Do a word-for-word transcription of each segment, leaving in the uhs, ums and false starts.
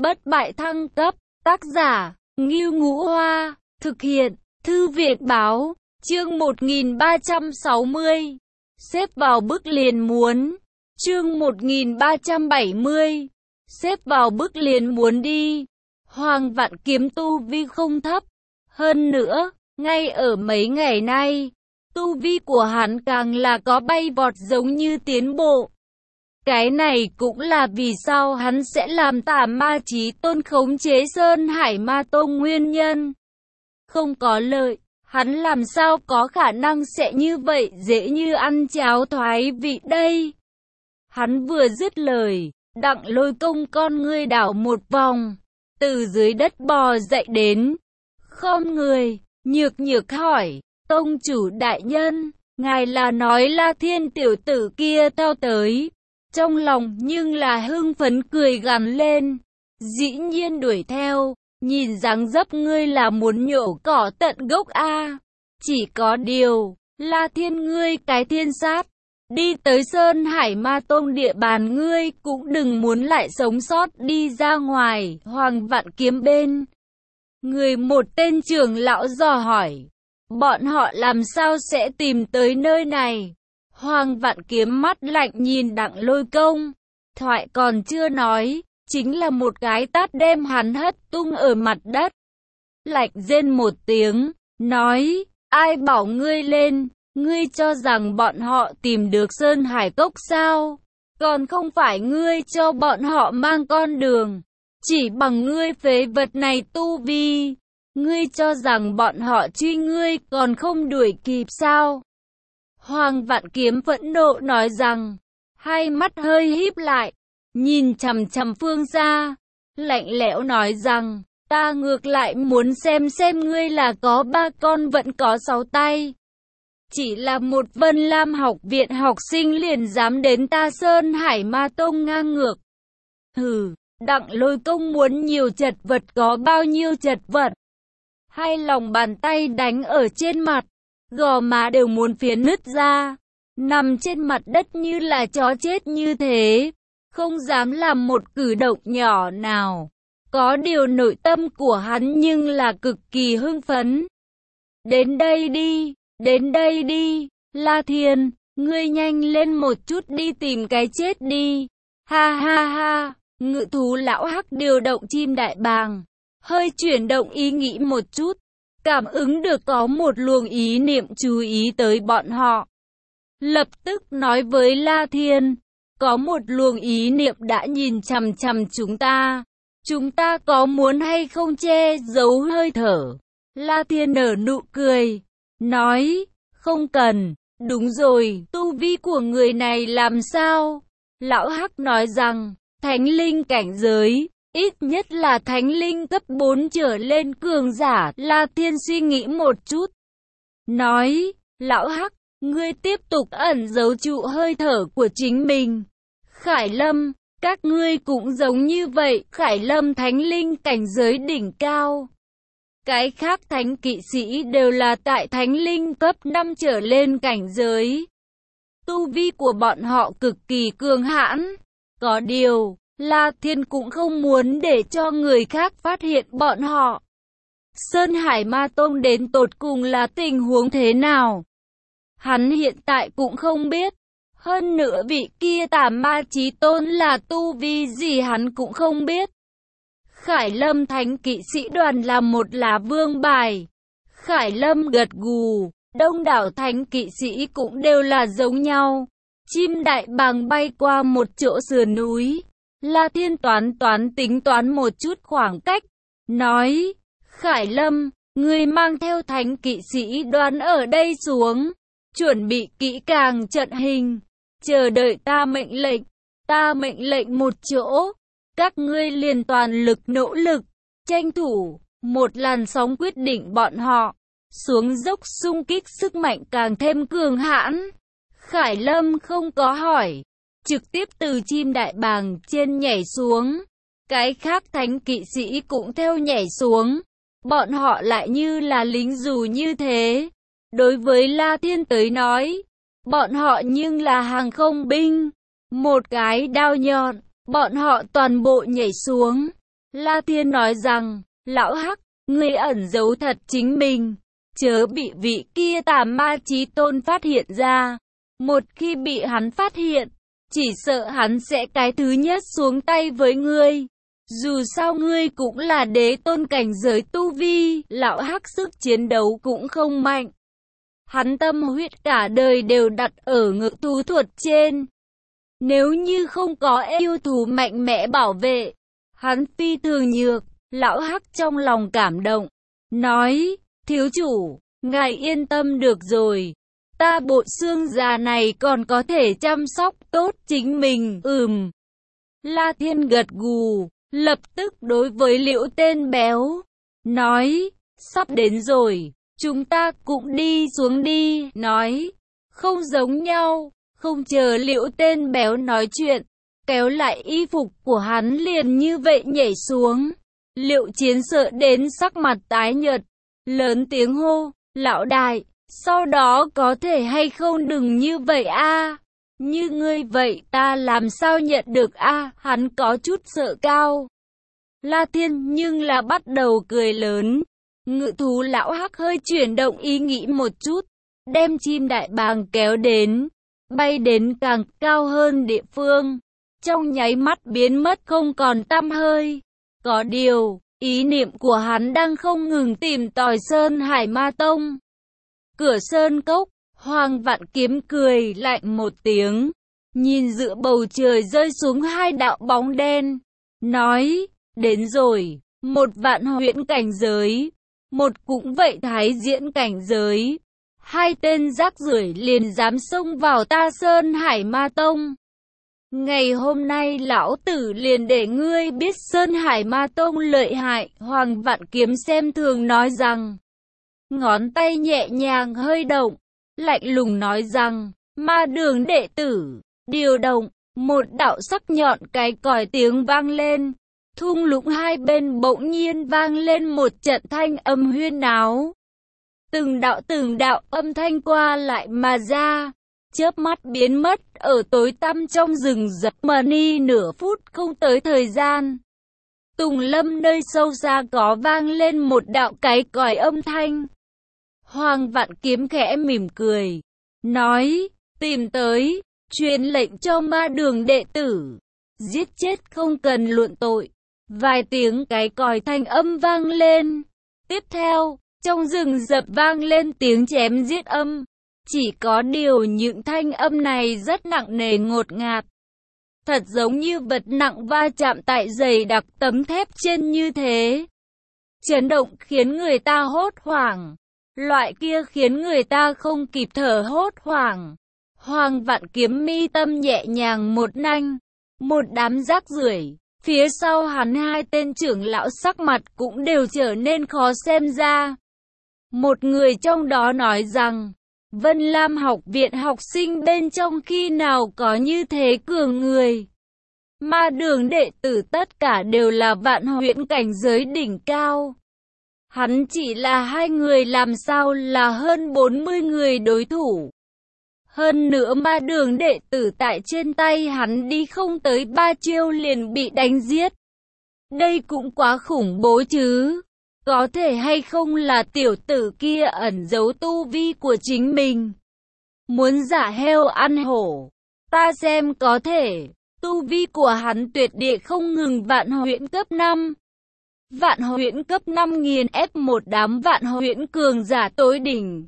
Bất bại thăng cấp, tác giả, Ngưu Ngũ Hoa, thực hiện, Thư viện báo, chương một nghìn ba trăm sáu mươi, xếp vào bức liền muốn, chương một nghìn ba trăm bảy mươi, xếp vào bức liền muốn đi. Hoàng Vạn Kiếm tu vi không thấp, hơn nữa, ngay ở mấy ngày nay, tu vi của hắn càng là có bay vọt giống như tiến bộ. Cái này cũng là vì sao hắn sẽ làm Tà Ma Chí Tôn khống chế Sơn Hải Ma Tông nguyên nhân. Không có lợi, hắn làm sao có khả năng sẽ như vậy dễ như ăn cháo thoái vị đây. Hắn vừa dứt lời, Đặng Lôi Công con ngươi đảo một vòng, từ dưới đất bò dậy đến, khom người, nhược nhược hỏi, tông chủ đại nhân, ngài là nói La Thiên tiểu tử kia theo tới. Trong lòng nhưng là hưng phấn cười gằn lên, dĩ nhiên đuổi theo, nhìn dáng dấp ngươi là muốn nhổ cỏ tận gốc a. Chỉ có điều, La Thiên ngươi cái thiên sát, đi tới Sơn Hải Ma Tông địa bàn ngươi cũng đừng muốn lại sống sót đi ra ngoài. Hoàng Vạn Kiếm bên người một tên trưởng lão dò hỏi, bọn họ làm sao sẽ tìm tới nơi này? Hoàng Vạn Kiếm mắt lạnh nhìn Đặng Lôi Công, thoại còn chưa nói, chính là một cái tát đem hắn hất tung ở mặt đất. Lạnh rên một tiếng, nói, ai bảo ngươi lên, ngươi cho rằng bọn họ tìm được Sơn Hải Cốc sao? Còn không phải ngươi cho bọn họ mang con đường, chỉ bằng ngươi phế vật này tu vi, ngươi cho rằng bọn họ truy ngươi còn không đuổi kịp sao? Hoàng Vạn Kiếm phẫn nộ nói rằng, hai mắt hơi híp lại, nhìn chằm chằm phương xa, lạnh lẽo nói rằng, ta ngược lại muốn xem xem ngươi là có ba con vẫn có sáu tay. Chỉ là một Vân Lam học viện học sinh liền dám đến ta Sơn Hải Ma Tông ngang ngược. Hừ, Đặng Lôi Công muốn nhiều chật vật có bao nhiêu chật vật. Hai lòng bàn tay đánh ở trên mặt, gò má đều muốn phiến nứt ra, nằm trên mặt đất như là chó chết như thế, không dám làm một cử động nhỏ nào. Có điều nội tâm của hắn nhưng là cực kỳ hưng phấn. Đến đây đi, đến đây đi, La Thiên, ngươi nhanh lên một chút đi tìm cái chết đi. Ha ha ha, ngự thú lão hắc điều động chim đại bàng, hơi chuyển động ý nghĩ một chút. Cảm ứng được có một luồng ý niệm chú ý tới bọn họ. Lập tức nói với La Thiên, có một luồng ý niệm đã nhìn chằm chằm chúng ta. Chúng ta có muốn hay không che giấu hơi thở? La Thiên nở nụ cười, nói, không cần, đúng rồi, tu vi của người này làm sao? Lão Hắc nói rằng, thánh linh cảnh giới. Ít nhất là thánh linh cấp bốn trở lên cường giả. La Thiên suy nghĩ một chút, nói, lão Hắc, ngươi tiếp tục ẩn giấu trụ hơi thở của chính mình. Khải Lâm, các ngươi cũng giống như vậy. Khải Lâm thánh linh cảnh giới đỉnh cao. Cái khác thánh kỵ sĩ đều là tại thánh linh cấp năm trở lên cảnh giới. Tu vi của bọn họ cực kỳ cường hãn. Có điều, La Thiên cũng không muốn để cho người khác phát hiện bọn họ. Sơn Hải Ma Tông đến tột cùng là tình huống thế nào? Hắn hiện tại cũng không biết. Hơn nữa vị kia Tà Ma Chí Tôn là tu vi gì hắn cũng không biết. Khải Lâm thánh kỵ sĩ đoàn là một lá vương bài. Khải Lâm gật gù, đông đảo thánh kỵ sĩ cũng đều là giống nhau. Chim đại bàng bay qua một chỗ sườn núi. La Thiên toán toán tính toán một chút khoảng cách, nói, Khải Lâm, ngươi mang theo thánh kỵ sĩ đoàn ở đây xuống, chuẩn bị kỹ càng trận hình, chờ đợi ta mệnh lệnh, ta mệnh lệnh một chỗ, các ngươi liền toàn lực nỗ lực, tranh thủ, một làn sóng quyết định bọn họ, xuống dốc xung kích sức mạnh càng thêm cường hãn. Khải Lâm không có hỏi, trực tiếp từ chim đại bàng trên nhảy xuống. Cái khác thánh kỵ sĩ cũng theo nhảy xuống. Bọn họ lại như là lính dù như thế. Đối với La Thiên tới nói, bọn họ nhưng là hàng không binh. Một cái đao nhọn, bọn họ toàn bộ nhảy xuống. La Thiên nói rằng, lão Hắc, ngươi ẩn giấu thật chính mình, chớ bị vị kia tà ma chí tôn phát hiện ra. Một khi bị hắn phát hiện, chỉ sợ hắn sẽ cái thứ nhất xuống tay với ngươi. Dù sao ngươi cũng là đế tôn cảnh giới tu vi, lão Hắc sức chiến đấu cũng không mạnh. Hắn tâm huyết cả đời đều đặt ở ngự thú thuật trên. Nếu như không có yêu thú mạnh mẽ bảo vệ, hắn phi thường nhược. Lão Hắc trong lòng cảm động, nói, thiếu chủ, ngài yên tâm được rồi. Ta bộ xương già này còn có thể chăm sóc tốt chính mình, ừm. La Thiên gật gù, lập tức đối với Liễu tên béo, nói, sắp đến rồi, chúng ta cũng đi xuống đi, nói, không giống nhau, không chờ Liễu tên béo nói chuyện, kéo lại y phục của hắn liền như vậy nhảy xuống. Liễu Chiến sợ đến sắc mặt tái nhợt, lớn tiếng hô, lão đại, sau đó có thể hay không đừng như vậy a, như ngươi vậy ta làm sao nhận được a, hắn có chút sợ cao. La Thiên nhưng là bắt đầu cười lớn, ngự thú lão Hắc hơi chuyển động ý nghĩ một chút, đem chim đại bàng kéo đến, bay đến càng cao hơn địa phương, trong nháy mắt biến mất không còn tăm hơi. Có điều, ý niệm của hắn đang không ngừng tìm tòi Sơn Hải Ma Tông. Cửa sơn cốc, Hoàng Vạn Kiếm cười lạnh một tiếng, nhìn giữa bầu trời rơi xuống hai đạo bóng đen, nói, đến rồi, một vạn huyễn cảnh giới, một cũng vậy thái diễn cảnh giới, hai tên rác rưởi liền dám xông vào ta Sơn Hải Ma Tông. Ngày hôm nay lão tử liền để ngươi biết Sơn Hải Ma Tông lợi hại. Hoàng Vạn Kiếm xem thường nói rằng, ngón tay nhẹ nhàng hơi động, lạnh lùng nói rằng, ma đường đệ tử, điều động, một đạo sắc nhọn cái còi tiếng vang lên, thung lũng hai bên bỗng nhiên vang lên một trận thanh âm huyên náo. Từng đạo từng đạo âm thanh qua lại mà ra, chớp mắt biến mất ở tối tăm trong rừng rậm mà ni nửa phút không tới thời gian. Tùng lâm nơi sâu xa có vang lên một đạo cái còi âm thanh. Hoàng Vạn Kiếm khẽ mỉm cười, nói, tìm tới, truyền lệnh cho ma đường đệ tử, giết chết không cần luận tội. Vài tiếng cái còi thanh âm vang lên. Tiếp theo, trong rừng rậm vang lên tiếng chém giết âm. Chỉ có điều những thanh âm này rất nặng nề ngột ngạt. Thật giống như vật nặng va chạm tại dày đặc tấm thép trên như thế. Chấn động khiến người ta hốt hoảng. Loại kia khiến người ta không kịp thở hốt hoảng. Hoàng Vạn Kiếm mi tâm nhẹ nhàng một nanh. Một đám rác rưởi. Phía sau hắn hai tên trưởng lão sắc mặt cũng đều trở nên khó xem ra. Một người trong đó nói rằng, Vân Lam học viện học sinh bên trong khi nào có như thế cường người. Ma đường đệ tử tất cả đều là vạn huyễn cảnh giới đỉnh cao. Hắn chỉ là hai người làm sao là hơn bốn mươi người đối thủ. Hơn nữa ma đường đệ tử tại trên tay hắn đi không tới ba chiêu liền bị đánh giết. Đây cũng quá khủng bố chứ. Có thể hay không là tiểu tử kia ẩn giấu tu vi của chính mình. Muốn giả heo ăn hổ. Ta xem có thể. Tu vi của hắn tuyệt địa không ngừng vạn huyễn cấp năm. Vạn huyễn cấp năm nghiền ép một đám vạn huyễn cường giả tối đỉnh.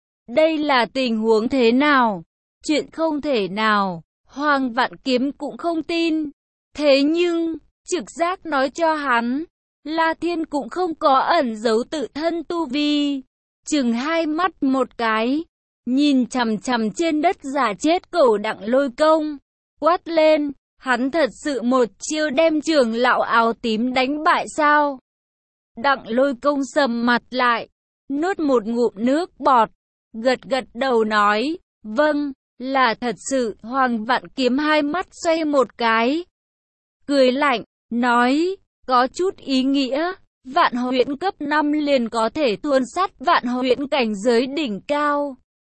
Đây là tình huống thế nào? Chuyện không thể nào. Hoàng Vạn Kiếm cũng không tin. Thế nhưng, trực giác nói cho hắn, La Thiên cũng không có ẩn giấu tự thân tu vi. Chừng hai mắt một cái, nhìn chằm chằm trên đất giả chết cổ Đặng Lôi Công, quát lên, hắn thật sự một chiêu đem trưởng lão áo tím đánh bại sao? Đặng Lôi Công sầm mặt lại, nuốt một ngụm nước bọt, gật gật đầu nói, vâng, là thật sự. Hoàng Vạn Kiếm hai mắt xoay một cái, cười lạnh, nói, có chút ý nghĩa, vạn huyễn cấp năm liền có thể tuôn sát vạn huyễn cảnh giới đỉnh cao.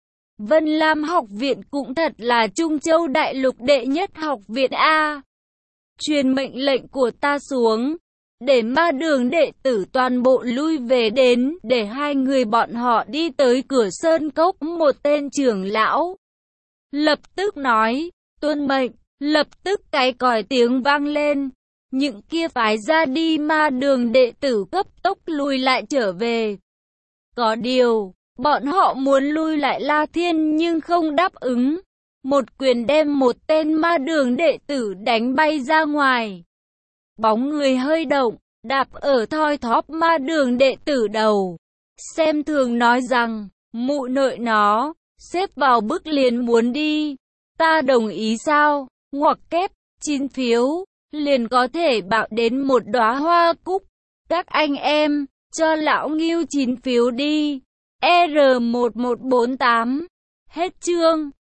Vân Lam học viện cũng thật là Trung Châu đại lục đệ nhất học viện A. Truyền mệnh lệnh của ta xuống, để ma đường đệ tử toàn bộ lui về đến, để hai người bọn họ đi tới cửa sơn cốc. Một tên trưởng lão lập tức nói, tuân mệnh. Lập tức cái còi tiếng vang lên, những kia phái ra đi ma đường đệ tử cấp tốc lui lại trở về. Có điều, bọn họ muốn lui lại La Thiên nhưng không đáp ứng. Một quyền đem một tên ma đường đệ tử đánh bay ra ngoài. Bóng người hơi động, đạp ở thoi thóp ma đường đệ tử đầu. Xem thường nói rằng, mụ nội nó, xếp vào bức liền muốn đi. Ta đồng ý sao? Ngoặc kép, chín phiếu, liền có thể bạo đến một đóa hoa cúc. Các anh em, cho lão Ngưu chín phiếu đi. R một một bốn tám. Hết chương.